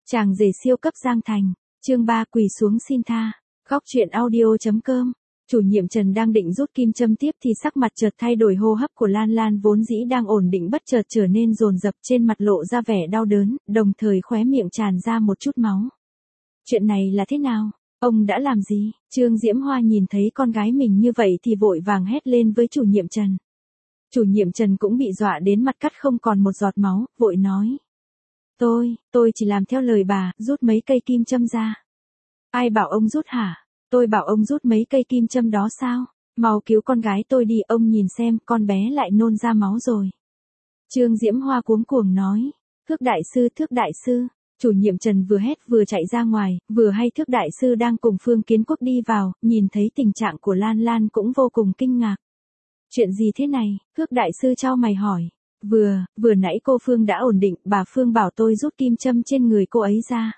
Chàng rể siêu cấp Giang Thành, chương 3 quỳ xuống xin tha, góc truyện audio.com. Chủ nhiệm Trần đang định rút kim châm tiếp thì sắc mặt chợt thay đổi, hô hấp của Lan Lan vốn dĩ đang ổn định bất chợt trở nên dồn dập, trên mặt lộ ra vẻ đau đớn, đồng thời khóe miệng tràn ra một chút máu. Chuyện này là thế nào? Ông đã làm gì? Trương Diễm Hoa nhìn thấy con gái mình như vậy thì vội vàng hét lên với chủ nhiệm Trần. Chủ nhiệm Trần cũng bị dọa đến mặt cắt không còn một giọt máu, vội nói. Tôi chỉ làm theo lời bà, rút mấy cây kim châm ra. Ai bảo ông rút hả? Tôi bảo ông rút mấy cây kim châm đó sao? Mau cứu con gái tôi đi, ông nhìn xem, con bé lại nôn ra máu rồi. Trương Diễm Hoa cuống cuồng nói. Thước đại sư. Chủ nhiệm Trần vừa hét vừa chạy ra ngoài, vừa hay Thước đại sư đang cùng Phương Kiến Quốc đi vào, nhìn thấy tình trạng của Lan Lan cũng vô cùng kinh ngạc. Chuyện gì thế này? Thước đại sư chau mày hỏi. Vừa nãy cô Phương đã ổn định, bà Phương bảo tôi rút kim châm trên người cô ấy ra.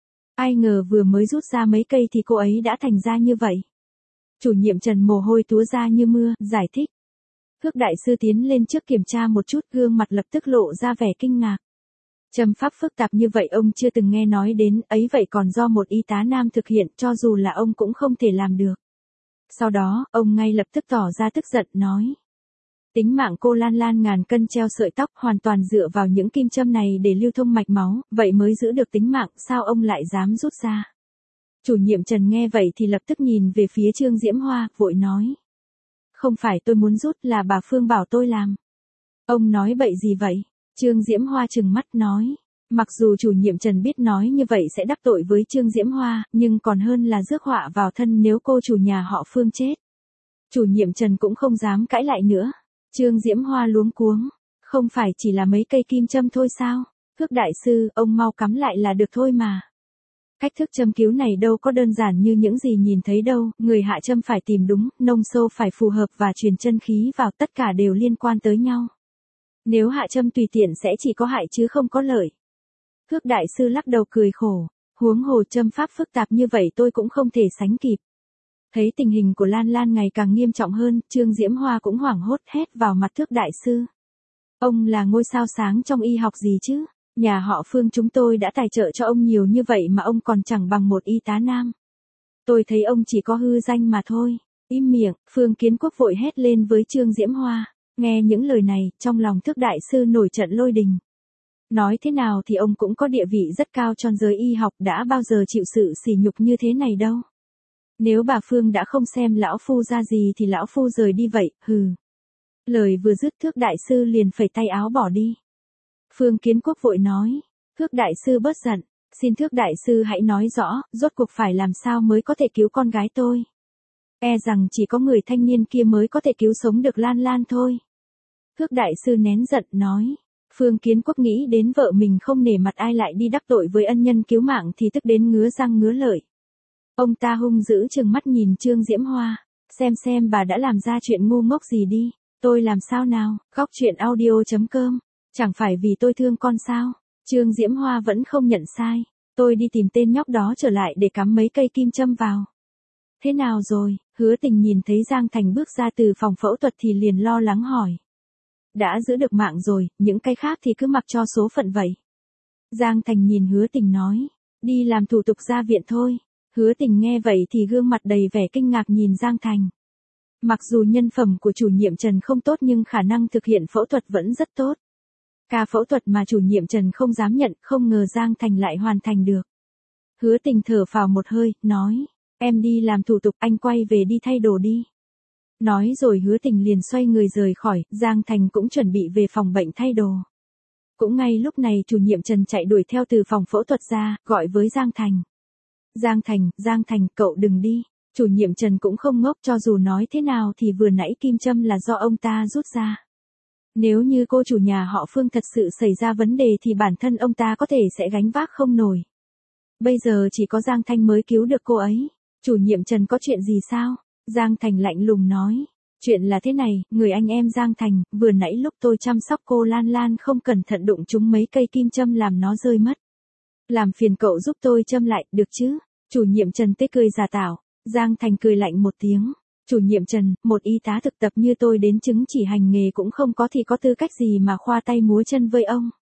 Ai ngờ vừa mới rút ra mấy cây thì cô ấy đã thành ra như vậy. Chủ nhiệm Trần mồ hôi túa ra như mưa, giải thích. Thước đại sư tiến lên trước kiểm tra một chút, gương mặt lập tức lộ ra vẻ kinh ngạc. Châm pháp phức tạp như vậy ông chưa từng nghe nói đến, ấy vậy còn do một y tá nam thực hiện, cho dù là ông cũng không thể làm được. Sau đó, ông ngay lập tức tỏ ra tức giận, nói. Tính mạng cô Lan Lan ngàn cân treo sợi tóc, hoàn toàn dựa vào những kim châm này để lưu thông mạch máu, vậy mới giữ được tính mạng, sao ông lại dám rút ra? Chủ nhiệm Trần nghe vậy thì lập tức nhìn về phía Trương Diễm Hoa, vội nói. Không phải tôi muốn rút, là bà Phương bảo tôi làm. Ông nói bậy gì vậy? Trương Diễm Hoa trừng mắt nói. Mặc dù chủ nhiệm Trần biết nói như vậy sẽ đắc tội với Trương Diễm Hoa, nhưng còn hơn là rước họa vào thân nếu cô chủ nhà họ Phương chết. Chủ nhiệm Trần cũng không dám cãi lại nữa. Trương Diễm Hoa luống cuống. Không phải chỉ là mấy cây kim châm thôi sao? Thước đại sư, ông mau cắm lại là được thôi mà. Cách thức châm cứu này đâu có đơn giản như những gì nhìn thấy đâu, người hạ châm phải tìm đúng, nông sâu phải phù hợp và truyền chân khí vào, tất cả đều liên quan tới nhau. Nếu hạ châm tùy tiện sẽ chỉ có hại chứ không có lợi. Thước đại sư lắc đầu cười khổ, huống hồ châm pháp phức tạp như vậy tôi cũng không thể sánh kịp. Thấy tình hình của Lan Lan ngày càng nghiêm trọng hơn, Trương Diễm Hoa cũng hoảng hốt hét vào mặt Thước đại sư. Ông là ngôi sao sáng trong y học gì chứ? Nhà họ Phương chúng tôi đã tài trợ cho ông nhiều như vậy mà ông còn chẳng bằng một y tá nam. Tôi thấy ông chỉ có hư danh mà thôi. Im miệng, Phương Kiến Quốc vội hét lên với Trương Diễm Hoa. Nghe những lời này, trong lòng Thước đại sư nổi trận lôi đình. Nói thế nào thì ông cũng có địa vị rất cao trong giới y học, đã bao giờ chịu sự sỉ nhục như thế này đâu. Nếu bà Phương đã không xem lão phu ra gì thì lão phu rời đi vậy, hừ. Lời vừa dứt Thước đại sư liền phẩy tay áo bỏ đi. Phương Kiến Quốc vội nói. Thước đại sư bớt giận, xin Thước đại sư hãy nói rõ, rốt cuộc phải làm sao mới có thể cứu con gái tôi. E rằng chỉ có người thanh niên kia mới có thể cứu sống được Lan Lan thôi. Thước đại sư nén giận nói. Phương Kiến Quốc nghĩ đến vợ mình không nể mặt ai lại đi đắc tội với ân nhân cứu mạng thì tức đến ngứa răng ngứa lợi. Ông ta hung dữ trừng mắt nhìn Trương Diễm Hoa. Xem bà đã làm ra chuyện ngu ngốc gì đi. Tôi làm sao nào? Góc truyện audio.com. Chẳng phải vì tôi thương con sao? Trương Diễm Hoa vẫn không nhận sai. Tôi đi tìm tên nhóc đó trở lại để cắm mấy cây kim châm vào. Thế nào rồi? Hứa Tình nhìn thấy Giang Thành bước ra từ phòng phẫu thuật thì liền lo lắng hỏi. Đã giữ được mạng rồi, những cái khác thì cứ mặc cho số phận vậy. Giang Thành nhìn Hứa Tình nói. Đi làm thủ tục ra viện thôi. Hứa Tình nghe vậy thì gương mặt đầy vẻ kinh ngạc nhìn Giang Thành. Mặc dù nhân phẩm của chủ nhiệm Trần không tốt nhưng khả năng thực hiện phẫu thuật vẫn rất tốt. Ca phẫu thuật mà chủ nhiệm Trần không dám nhận, không ngờ Giang Thành lại hoàn thành được. Hứa Tình thở phào một hơi, nói. Em đi làm thủ tục, anh quay về đi thay đồ đi. Nói rồi Hứa Tình liền xoay người rời khỏi, Giang Thành cũng chuẩn bị về phòng bệnh thay đồ. Cũng ngay lúc này chủ nhiệm Trần chạy đuổi theo từ phòng phẫu thuật ra, gọi với Giang Thành. Giang Thành, cậu đừng đi. Chủ nhiệm Trần cũng không ngốc, cho dù nói thế nào thì vừa nãy kim châm là do ông ta rút ra. Nếu như cô chủ nhà họ Phương thật sự xảy ra vấn đề thì bản thân ông ta có thể sẽ gánh vác không nổi. Bây giờ chỉ có Giang Thành mới cứu được cô ấy. Chủ nhiệm Trần có chuyện gì sao? Giang Thành lạnh lùng nói. Chuyện là thế này, người anh em Giang Thành, vừa nãy lúc tôi chăm sóc cô Lan Lan không cẩn thận đụng trúng mấy cây kim châm làm nó rơi mất. Làm phiền cậu giúp tôi châm lại, được chứ? Chủ nhiệm Trần tê cười giả tạo. Giang Thành cười lạnh một tiếng. Chủ nhiệm Trần, một y tá thực tập như tôi đến chứng chỉ hành nghề cũng không có thì có tư cách gì mà khoa tay múa chân với ông.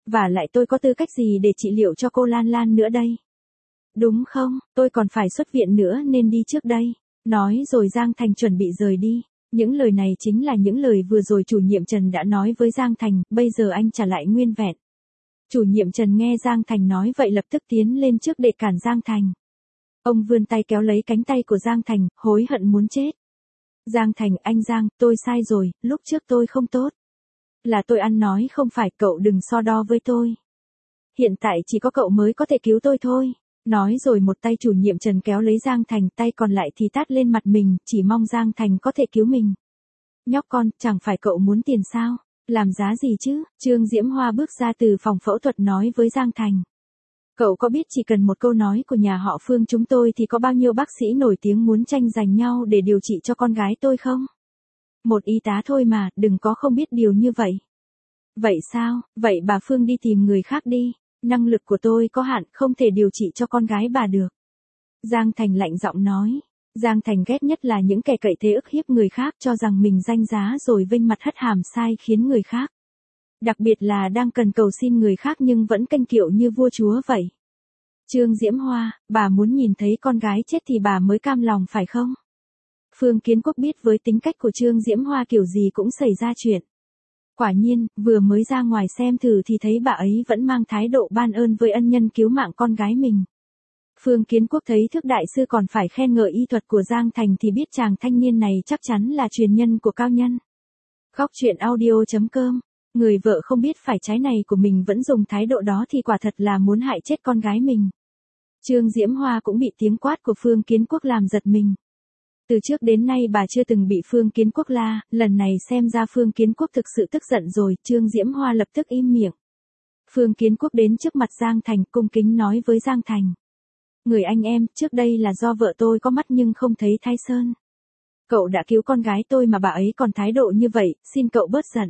Và lại tôi có tư cách gì để trị liệu cho cô Lan Lan nữa đây? Đúng không, tôi còn phải xuất viện nữa nên đi trước đây. Nói rồi Giang Thành chuẩn bị rời đi. Những lời này chính là những lời vừa rồi chủ nhiệm Trần đã nói với Giang Thành, bây giờ anh trả lại nguyên vẹn. Chủ nhiệm Trần nghe Giang Thành nói vậy lập tức tiến lên trước để cản Giang Thành. Ông vươn tay kéo lấy cánh tay của Giang Thành, hối hận muốn chết. Giang Thành, anh Giang, tôi sai rồi, lúc trước tôi không tốt. Là tôi ăn nói không phải, cậu đừng so đo với tôi. Hiện tại chỉ có cậu mới có thể cứu tôi thôi. Nói rồi một tay chủ nhiệm Trần kéo lấy Giang Thành, tay còn lại thì tát lên mặt mình, chỉ mong Giang Thành có thể cứu mình. Nhóc con, chẳng phải cậu muốn tiền sao? Làm giá gì chứ? Trương Diễm Hoa bước ra từ phòng phẫu thuật nói với Giang Thành. Cậu có biết chỉ cần một câu nói của nhà họ Phương chúng tôi thì có bao nhiêu bác sĩ nổi tiếng muốn tranh giành nhau để điều trị cho con gái tôi không? Một y tá thôi mà, đừng có không biết điều như vậy. Vậy sao? Vậy bà Phương đi tìm người khác đi. Năng lực của tôi có hạn, không thể điều trị cho con gái bà được. Giang Thành lạnh giọng nói. Giang Thành ghét nhất là những kẻ cậy thế ức hiếp người khác cho rằng mình danh giá rồi vênh mặt hất hàm sai khiến người khác. Đặc biệt là đang cần cầu xin người khác nhưng vẫn canh kiệu như vua chúa vậy. Trương Diễm Hoa, bà muốn nhìn thấy con gái chết thì bà mới cam lòng phải không? Phương Kiến Quốc biết với tính cách của Trương Diễm Hoa kiểu gì cũng xảy ra chuyện. Quả nhiên, vừa mới ra ngoài xem thử thì thấy bà ấy vẫn mang thái độ ban ơn với ân nhân cứu mạng con gái mình. Phương Kiến Quốc thấy Thước đại sư còn phải khen ngợi y thuật của Giang Thành thì biết chàng thanh niên này chắc chắn là truyền nhân của cao nhân. Góc truyện audio.com. Người vợ không biết phải trái này của mình vẫn dùng thái độ đó thì quả thật là muốn hại chết con gái mình. Trương Diễm Hoa cũng bị tiếng quát của Phương Kiến Quốc làm giật mình. Từ trước đến nay bà chưa từng bị Phương Kiến Quốc la, lần này xem ra Phương Kiến Quốc thực sự tức giận rồi, Trương Diễm Hoa lập tức im miệng. Phương Kiến Quốc đến trước mặt Giang Thành cung kính nói với Giang Thành. Người anh em, trước đây là do vợ tôi có mắt nhưng không thấy Thái Sơn. Cậu đã cứu con gái tôi mà bà ấy còn thái độ như vậy, xin cậu bớt giận.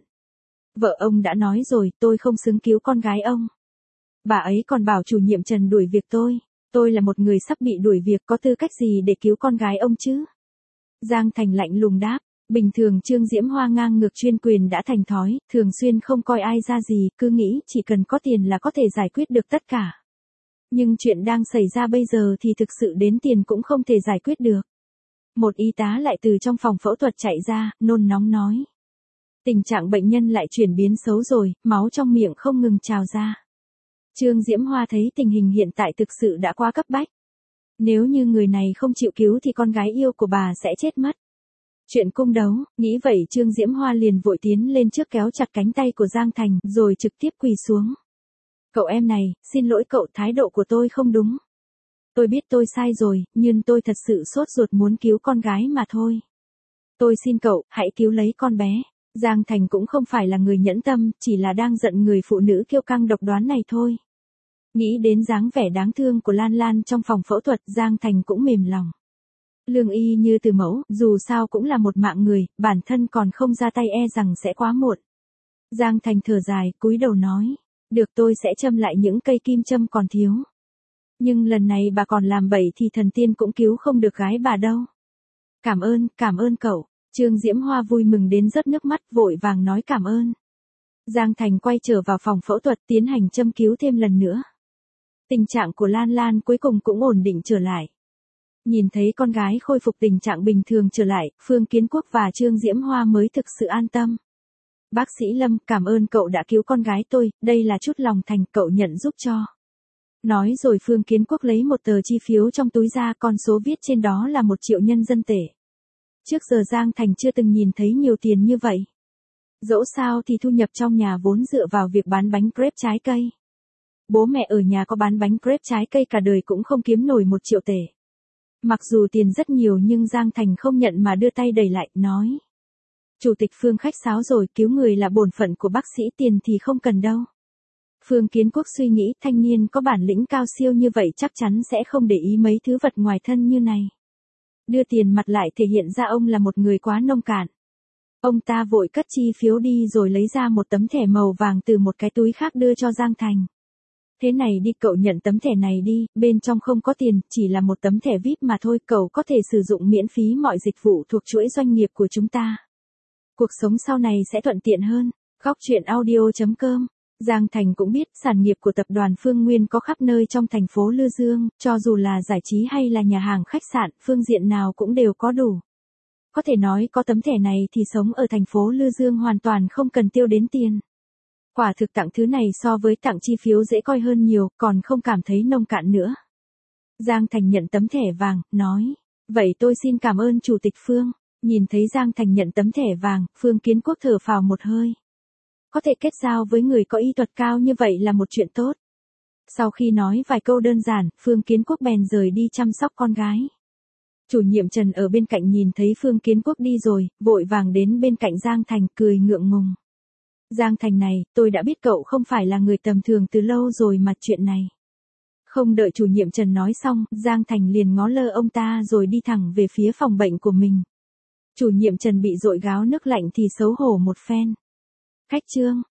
Vợ ông đã nói rồi, tôi không xứng cứu con gái ông. Bà ấy còn bảo chủ nhiệm Trần đuổi việc tôi là một người sắp bị đuổi việc có tư cách gì để cứu con gái ông chứ? Giang Thành lạnh lùng đáp, bình thường Trương Diễm Hoa ngang ngược chuyên quyền đã thành thói, thường xuyên không coi ai ra gì, cứ nghĩ chỉ cần có tiền là có thể giải quyết được tất cả. Nhưng chuyện đang xảy ra bây giờ thì thực sự đến tiền cũng không thể giải quyết được. Một y tá lại từ trong phòng phẫu thuật chạy ra, nôn nóng nói. Tình trạng bệnh nhân lại chuyển biến xấu rồi, máu trong miệng không ngừng trào ra. Trương Diễm Hoa thấy tình hình hiện tại thực sự đã quá cấp bách. Nếu như người này không chịu cứu thì con gái yêu của bà sẽ chết mất. Chuyện cung đấu, nghĩ vậy Trương Diễm Hoa liền vội tiến lên trước kéo chặt cánh tay của Giang Thành rồi trực tiếp quỳ xuống. Cậu em này, xin lỗi cậu, thái độ của tôi không đúng. Tôi biết tôi sai rồi, nhưng tôi thật sự sốt ruột muốn cứu con gái mà thôi. Tôi xin cậu, hãy cứu lấy con bé. Giang Thành cũng không phải là người nhẫn tâm, chỉ là đang giận người phụ nữ kiêu căng độc đoán này thôi. Nghĩ đến dáng vẻ đáng thương của Lan Lan trong phòng phẫu thuật, Giang Thành cũng mềm lòng. Lương y như từ mẫu, dù sao cũng là một mạng người, bản thân còn không ra tay e rằng sẽ quá muộn. Giang Thành thở dài, cúi đầu nói. Được, tôi sẽ châm lại những cây kim châm còn thiếu. Nhưng lần này bà còn làm bậy thì thần tiên cũng cứu không được gái bà đâu. Cảm ơn cậu. Trương Diễm Hoa vui mừng đến rớt nước mắt, vội vàng nói cảm ơn. Giang Thành quay trở vào phòng phẫu thuật tiến hành châm cứu thêm lần nữa. Tình trạng của Lan Lan cuối cùng cũng ổn định trở lại. Nhìn thấy con gái khôi phục tình trạng bình thường trở lại, Phương Kiến Quốc và Trương Diễm Hoa mới thực sự an tâm. Bác sĩ Lâm, cảm ơn cậu đã cứu con gái tôi, đây là chút lòng thành cậu nhận giúp cho. Nói rồi Phương Kiến Quốc lấy một tờ chi phiếu trong túi ra, con số viết trên đó là 1 triệu nhân dân tệ. Trước giờ Giang Thành chưa từng nhìn thấy nhiều tiền như vậy. Dẫu sao thì thu nhập trong nhà vốn dựa vào việc bán bánh crepe trái cây. Bố mẹ ở nhà có bán bánh crepe trái cây cả đời cũng không kiếm nổi 1 triệu tệ. Mặc dù tiền rất nhiều nhưng Giang Thành không nhận mà đưa tay đẩy lại, nói. Chủ tịch Phương khách sáo rồi, cứu người là bổn phận của bác sĩ, tiền thì không cần đâu. Phương Kiến Quốc suy nghĩ thanh niên có bản lĩnh cao siêu như vậy chắc chắn sẽ không để ý mấy thứ vật ngoài thân như này. Đưa tiền mặt lại thể hiện ra ông là một người quá nông cạn. Ông ta vội cất chi phiếu đi rồi lấy ra một tấm thẻ màu vàng từ một cái túi khác đưa cho Giang Thành. Thế này đi, cậu nhận tấm thẻ này đi, bên trong không có tiền, chỉ là một tấm thẻ VIP mà thôi, cậu có thể sử dụng miễn phí mọi dịch vụ thuộc chuỗi doanh nghiệp của chúng ta. Cuộc sống sau này sẽ thuận tiện hơn. Góc truyện audio.com Giang Thành cũng biết sản nghiệp của tập đoàn Phương Nguyên có khắp nơi trong thành phố Lư Dương, cho dù là giải trí hay là nhà hàng khách sạn, phương diện nào cũng đều có đủ. Có thể nói có tấm thẻ này thì sống ở thành phố Lư Dương hoàn toàn không cần tiêu đến tiền. Quả thực tặng thứ này so với tặng chi phiếu dễ coi hơn nhiều, còn không cảm thấy nông cạn nữa. Giang Thành nhận tấm thẻ vàng, nói, vậy tôi xin cảm ơn Chủ tịch Phương. Nhìn thấy Giang Thành nhận tấm thẻ vàng, Phương Kiến Quốc thở phào một hơi. Có thể kết giao với người có y thuật cao như vậy là một chuyện tốt. Sau khi nói vài câu đơn giản, Phương Kiến Quốc bèn rời đi chăm sóc con gái. Chủ nhiệm Trần ở bên cạnh nhìn thấy Phương Kiến Quốc đi rồi, vội vàng đến bên cạnh Giang Thành cười ngượng ngùng. Giang Thành này, tôi đã biết cậu không phải là người tầm thường từ lâu rồi mà chuyện này. Không đợi chủ nhiệm Trần nói xong, Giang Thành liền ngó lơ ông ta rồi đi thẳng về phía phòng bệnh của mình. Chủ nhiệm Trần bị dội gáo nước lạnh thì xấu hổ một phen. Khách Trương,